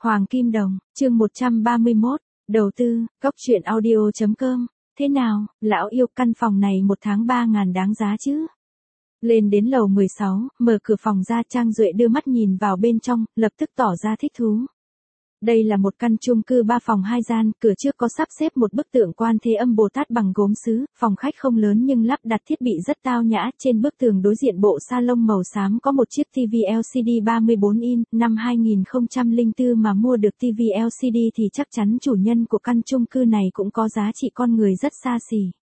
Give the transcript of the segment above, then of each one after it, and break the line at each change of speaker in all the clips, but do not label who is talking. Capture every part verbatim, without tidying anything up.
Hoàng Kim Đồng, chương một trăm ba mươi mốt, đầu tư, góc truyện audio chấm com, thế nào, lão yêu căn phòng này một tháng ba ngàn đáng giá chứ? Lên đến lầu mười sáu, mở cửa phòng ra Trang Duệ đưa mắt nhìn vào bên trong, lập tức tỏ ra thích thú. Đây là một căn chung cư ba phòng hai gian, cửa trước có sắp xếp một bức tượng Quan Thế Âm Bồ Tát bằng gốm sứ, phòng khách không lớn nhưng lắp đặt thiết bị rất tao nhã, trên bức tường đối diện bộ salon màu xám có một chiếc ti vi lờ xê đê ba mươi bốn inch, năm hai nghìn không trăm lẻ bốn mà mua được ti vi lờ xê đê thì chắc chắn chủ nhân của căn chung cư này cũng có giá trị con người rất xa xỉ.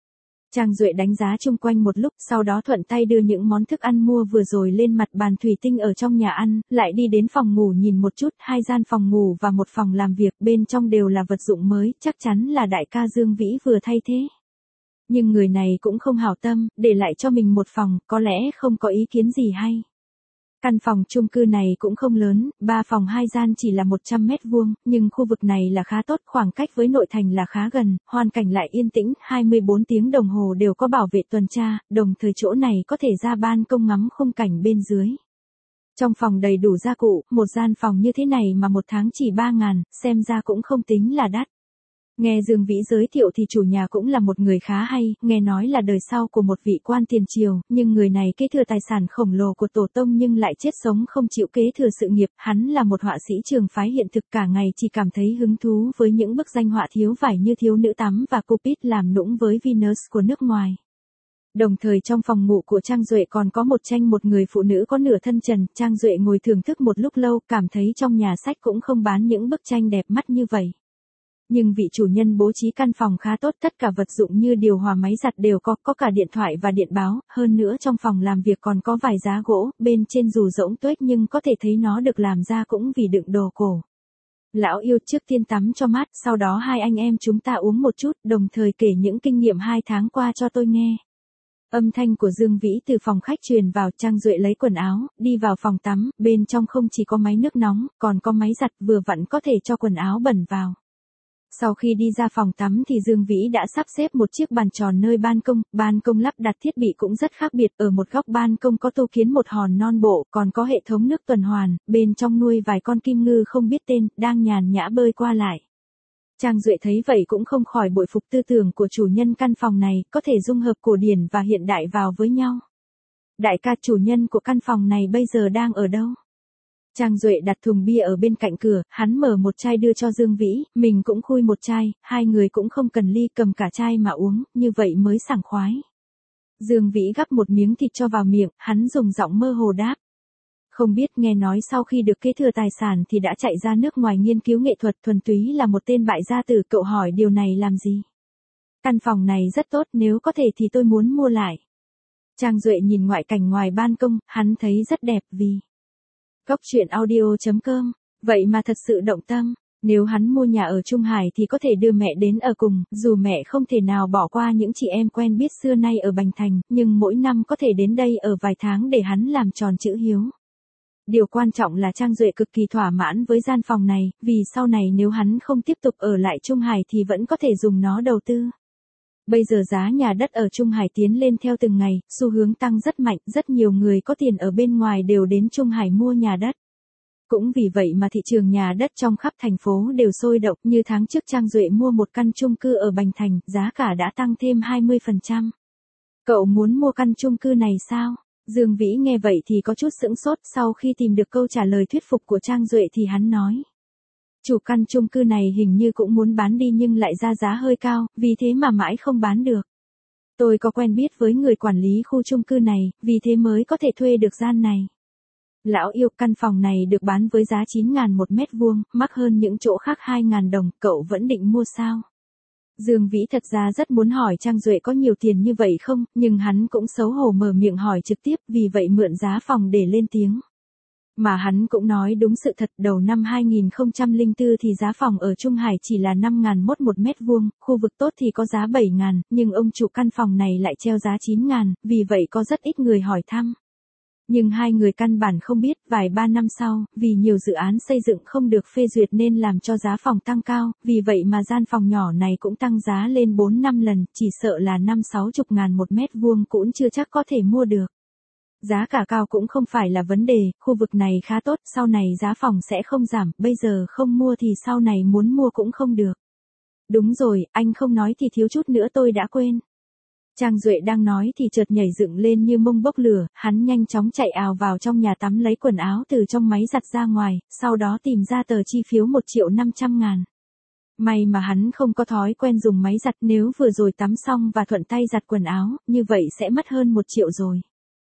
Trang Duệ đánh giá chung quanh một lúc, sau đó thuận tay đưa những món thức ăn mua vừa rồi lên mặt bàn thủy tinh ở trong nhà ăn, lại đi đến phòng ngủ nhìn một chút, hai gian phòng ngủ và một phòng làm việc, bên trong đều là vật dụng mới, chắc chắn là đại ca Dương Vĩ vừa thay thế. Nhưng người này cũng không hảo tâm, để lại cho mình một phòng, có lẽ không có ý kiến gì hay. Căn phòng chung cư này cũng không lớn, ba phòng hai gian chỉ là một trăm mét vuông, nhưng khu vực này là khá tốt, khoảng cách với nội thành là khá gần, hoàn cảnh lại yên tĩnh, hai mươi bốn tiếng đồng hồ đều có bảo vệ tuần tra, đồng thời chỗ này có thể ra ban công ngắm khung cảnh bên dưới. Trong phòng đầy đủ gia cụ, một gian phòng như thế này mà một tháng chỉ ba ngàn, xem ra cũng không tính là đắt. Nghe Dương Vĩ giới thiệu thì chủ nhà cũng là một người khá hay, nghe nói là đời sau của một vị quan tiền triều, nhưng người này kế thừa tài sản khổng lồ của tổ tông nhưng lại chết sống không chịu kế thừa sự nghiệp, hắn là một họa sĩ trường phái hiện thực, cả ngày chỉ cảm thấy hứng thú với những bức danh họa thiếu vải như thiếu nữ tắm và Cupid làm nũng với Venus của nước ngoài. Đồng thời trong phòng ngủ của Trang Duệ còn có một tranh một người phụ nữ có nửa thân trần, Trang Duệ ngồi thưởng thức một lúc lâu, cảm thấy trong nhà sách cũng không bán những bức tranh đẹp mắt như vậy. Nhưng vị chủ nhân bố trí căn phòng khá tốt, tất cả vật dụng như điều hòa máy giặt đều có, có cả điện thoại và điện báo, hơn nữa trong phòng làm việc còn có vài giá gỗ, bên trên dù rỗng tuếch nhưng có thể thấy nó được làm ra cũng vì đựng đồ cổ. Lão yêu trước tiên tắm cho mát, sau đó hai anh em chúng ta uống một chút, đồng thời kể những kinh nghiệm hai tháng qua cho tôi nghe. Âm thanh của Dương Vĩ từ phòng khách truyền vào, Trang Duệ lấy quần áo, đi vào phòng tắm, bên trong không chỉ có máy nước nóng, còn có máy giặt vừa vặn có thể cho quần áo bẩn vào. Sau khi đi ra phòng tắm thì Dương Vĩ đã sắp xếp một chiếc bàn tròn nơi ban công, ban công lắp đặt thiết bị cũng rất khác biệt, ở một góc ban công có tô kiến một hòn non bộ, còn có hệ thống nước tuần hoàn, bên trong nuôi vài con kim ngư không biết tên, đang nhàn nhã bơi qua lại. Trang Duệ thấy vậy cũng không khỏi bội phục tư tưởng của chủ nhân căn phòng này, có thể dung hợp cổ điển và hiện đại vào với nhau. Đại ca, chủ nhân của căn phòng này bây giờ đang ở đâu? Trang Duệ đặt thùng bia ở bên cạnh cửa, hắn mở một chai đưa cho Dương Vĩ, mình cũng khui một chai, hai người cũng không cần ly, cầm cả chai mà uống, như vậy mới sảng khoái. Dương Vĩ gắp một miếng thịt cho vào miệng, hắn dùng giọng mơ hồ đáp. Không biết, nghe nói sau khi được kế thừa tài sản thì đã chạy ra nước ngoài nghiên cứu nghệ thuật, thuần túy là một tên bại gia tử, cậu hỏi điều này làm gì? Căn phòng này rất tốt, nếu có thể thì tôi muốn mua lại. Trang Duệ nhìn ngoại cảnh ngoài ban công, hắn thấy rất đẹp vì... Góc truyện audio chấm com, vậy mà thật sự động tâm, nếu hắn mua nhà ở Trung Hải thì có thể đưa mẹ đến ở cùng, dù mẹ không thể nào bỏ qua những chị em quen biết xưa nay ở Bành Thành, nhưng mỗi năm có thể đến đây ở vài tháng để hắn làm tròn chữ hiếu. Điều quan trọng là Trang Duệ cực kỳ thỏa mãn với gian phòng này, vì sau này nếu hắn không tiếp tục ở lại Trung Hải thì vẫn có thể dùng nó đầu tư. Bây giờ giá nhà đất ở Trung Hải tiến lên theo từng ngày, xu hướng tăng rất mạnh, rất nhiều người có tiền ở bên ngoài đều đến Trung Hải mua nhà đất. Cũng vì vậy mà thị trường nhà đất trong khắp thành phố đều sôi động, như tháng trước Trang Duệ mua một căn chung cư ở Bành Thành, giá cả đã tăng thêm hai mươi phần trăm. Cậu muốn mua căn chung cư này sao? Dương Vĩ nghe vậy thì có chút sững sốt, sau khi tìm được câu trả lời thuyết phục của Trang Duệ thì hắn nói. Chủ căn chung cư này hình như cũng muốn bán đi nhưng lại ra giá hơi cao, vì thế mà mãi không bán được. Tôi có quen biết với người quản lý khu chung cư này, vì thế mới có thể thuê được gian này. Lão yêu, căn phòng này được bán với giá chín ngàn một mét vuông, mắc hơn những chỗ khác hai ngàn đồng, cậu vẫn định mua sao? Dương Vĩ thật ra rất muốn hỏi Trang Duệ có nhiều tiền như vậy không, nhưng hắn cũng xấu hổ mở miệng hỏi trực tiếp, vì vậy mượn giá phòng để lên tiếng. Mà hắn cũng nói đúng sự thật, đầu năm hai nghìn không trăm lẻ bốn thì giá phòng ở Trung Hải chỉ là năm ngàn mốt một mét vuông, khu vực tốt thì có giá bảy ngàn, nhưng ông chủ căn phòng này lại treo giá chín ngàn, vì vậy có rất ít người hỏi thăm. Nhưng hai người căn bản không biết, vài ba năm sau, vì nhiều dự án xây dựng không được phê duyệt nên làm cho giá phòng tăng cao, vì vậy mà gian phòng nhỏ này cũng tăng giá lên bốn năm lần, chỉ sợ là năm sáu chục ngàn một mét vuông cũng chưa chắc có thể mua được. Giá cả cao cũng không phải là vấn đề, khu vực này khá tốt, sau này giá phòng sẽ không giảm, bây giờ không mua thì sau này muốn mua cũng không được. Đúng rồi, anh không nói thì thiếu chút nữa tôi đã quên. Trang Duệ đang nói thì chợt nhảy dựng lên như mông bốc lửa, hắn nhanh chóng chạy ào vào trong nhà tắm lấy quần áo từ trong máy giặt ra ngoài, sau đó tìm ra tờ chi phiếu một triệu năm trăm ngàn. May mà hắn không có thói quen dùng máy giặt, nếu vừa rồi tắm xong và thuận tay giặt quần áo, như vậy sẽ mất hơn một triệu rồi.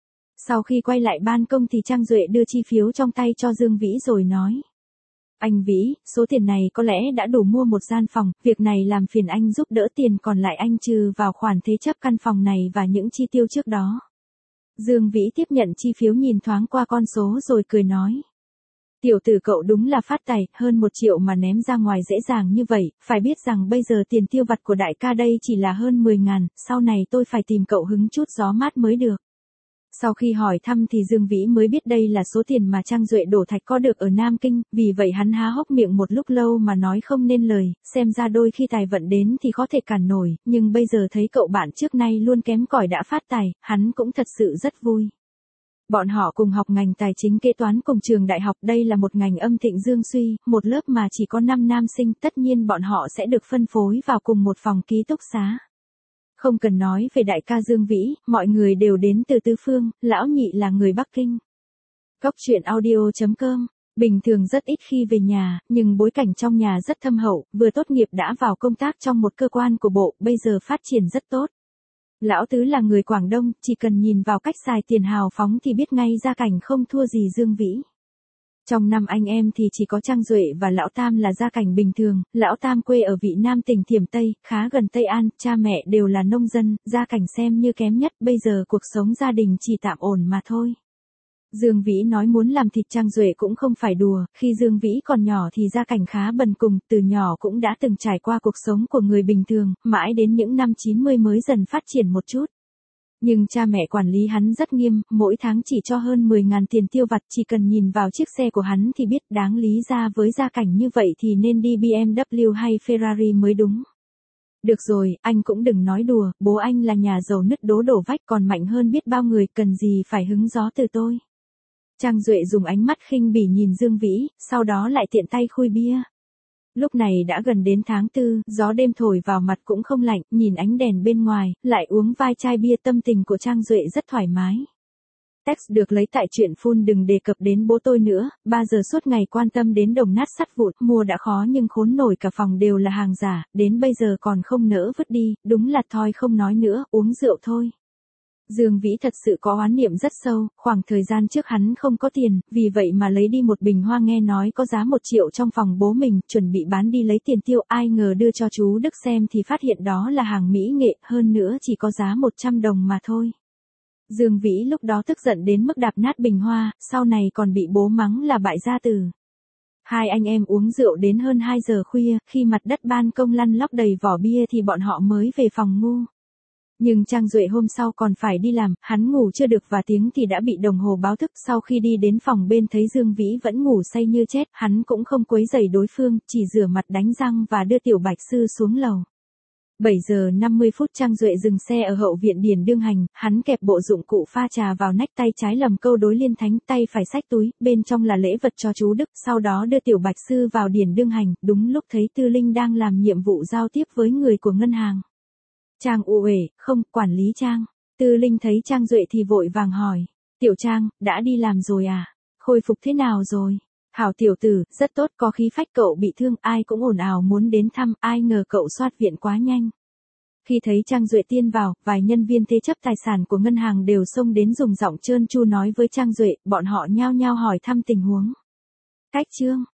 Sau khi quay lại ban công thì Trang Duệ đưa chi phiếu trong tay cho Dương Vĩ rồi nói. Anh Vĩ, số tiền này có lẽ đã đủ mua một gian phòng, việc này làm phiền anh giúp đỡ tiền còn lại anh trừ vào khoản thế chấp căn phòng này và những chi tiêu trước đó. Dương Vĩ tiếp nhận chi phiếu nhìn thoáng qua con số rồi cười nói. Tiểu tử cậu đúng là phát tài, hơn một triệu mà ném ra ngoài dễ dàng như vậy, phải biết rằng bây giờ tiền tiêu vặt của đại ca đây chỉ là hơn mười ngàn, sau này tôi phải tìm cậu hứng chút gió mát mới được. Sau khi hỏi thăm thì Dương Vĩ mới biết đây là số tiền mà Trang Duệ đổ thạch có được ở Nam Kinh, vì vậy hắn há hốc miệng một lúc lâu mà nói không nên lời, xem ra đôi khi tài vận đến thì có thể cản nổi, nhưng bây giờ thấy cậu bạn trước nay luôn kém cỏi đã phát tài, hắn cũng thật sự rất vui. Bọn họ cùng học ngành tài chính kế toán cùng trường đại học, đây là một ngành âm thịnh dương suy, một lớp mà chỉ có năm nam sinh, tất nhiên bọn họ sẽ được phân phối vào cùng một phòng ký túc xá. Không cần nói về đại ca Dương Vĩ, mọi người đều đến từ tứ phương, lão nhị là người Bắc Kinh. Cóc truyện audio chấm com, bình thường rất ít khi về nhà, nhưng bối cảnh trong nhà rất thâm hậu, vừa tốt nghiệp đã vào công tác trong một cơ quan của bộ, bây giờ phát triển rất tốt. Lão tứ là người Quảng Đông, chỉ cần nhìn vào cách xài tiền hào phóng thì biết ngay gia cảnh không thua gì Dương Vĩ. Trong năm anh em thì chỉ có Trang Duệ và Lão Tam là gia cảnh bình thường, Lão Tam quê ở Vị Nam tỉnh Thiểm Tây, khá gần Tây An, cha mẹ đều là nông dân, gia cảnh xem như kém nhất, bây giờ cuộc sống gia đình chỉ tạm ổn mà thôi. Dương Vĩ nói muốn làm thịt Trang Duệ cũng không phải đùa, khi Dương Vĩ còn nhỏ thì gia cảnh khá bần cùng, từ nhỏ cũng đã từng trải qua cuộc sống của người bình thường, mãi đến những năm chín mươi mới dần phát triển một chút. Nhưng cha mẹ quản lý hắn rất nghiêm, mỗi tháng chỉ cho hơn mười ngàn tiền tiêu vặt, chỉ cần nhìn vào chiếc xe của hắn thì biết đáng lý ra với gia cảnh như vậy thì nên đi bê em vê hay Ferrari mới đúng. Được rồi, anh cũng đừng nói đùa, bố anh là nhà giàu nứt đố đổ vách còn mạnh hơn biết bao người, cần gì phải hứng gió từ tôi. Trang Duệ dùng ánh mắt khinh bỉ nhìn Dương Vĩ, sau đó lại tiện tay khui bia. Lúc này đã gần đến tháng tư, gió đêm thổi vào mặt cũng không lạnh, nhìn ánh đèn bên ngoài, lại uống vài chai bia, tâm tình của Trang Duệ rất thoải mái. Text được lấy tại chuyện phun đừng đề cập đến bố tôi nữa, ba giờ suốt ngày quan tâm đến đồng nát sắt vụn, mua đã khó nhưng khốn nổi cả phòng đều là hàng giả, đến bây giờ còn không nỡ vứt đi, đúng là thôi không nói nữa, uống rượu thôi. Dương Vĩ thật sự có oán niệm rất sâu, khoảng thời gian trước hắn không có tiền, vì vậy mà lấy đi một bình hoa nghe nói có giá một triệu trong phòng bố mình, chuẩn bị bán đi lấy tiền tiêu, ai ngờ đưa cho chú Đức xem thì phát hiện đó là hàng mỹ nghệ, hơn nữa chỉ có giá một trăm đồng mà thôi. Dương Vĩ lúc đó tức giận đến mức đạp nát bình hoa, sau này còn bị bố mắng là bại gia tử. Hai anh em uống rượu đến hơn hai giờ khuya, khi mặt đất ban công lăn lóc đầy vỏ bia thì bọn họ mới về phòng ngu. Nhưng Trang Duệ hôm sau còn phải đi làm, hắn ngủ chưa được vài tiếng thì đã bị đồng hồ báo thức, sau khi đi đến phòng bên thấy Dương Vĩ vẫn ngủ say như chết, hắn cũng không quấy rầy đối phương, chỉ rửa mặt đánh răng và đưa Tiểu Bạch Sư xuống lầu. bảy giờ năm mươi phút Trang Duệ dừng xe ở hậu viện Điền Đương Hành, hắn kẹp bộ dụng cụ pha trà vào nách, tay trái lầm câu đối liên thánh, tay phải xách túi, bên trong là lễ vật cho chú Đức, sau đó đưa Tiểu Bạch Sư vào Điền Đương Hành, đúng lúc thấy Tư Linh đang làm nhiệm vụ giao tiếp với người của ngân hàng. Trang uể, không, quản lý Trang. Tư Linh thấy Trang Duệ thì vội vàng hỏi. Tiểu Trang, đã đi làm rồi à? Khôi phục thế nào rồi? Hảo tiểu tử, rất tốt, có khí phách, cậu bị thương, ai cũng ồn ào muốn đến thăm, ai ngờ cậu soát viện quá nhanh. Khi thấy Trang Duệ tiên vào, vài nhân viên thế chấp tài sản của ngân hàng đều xông đến dùng giọng trơn tru nói với Trang Duệ, bọn họ nhao nhao hỏi thăm tình huống. Cách Trương,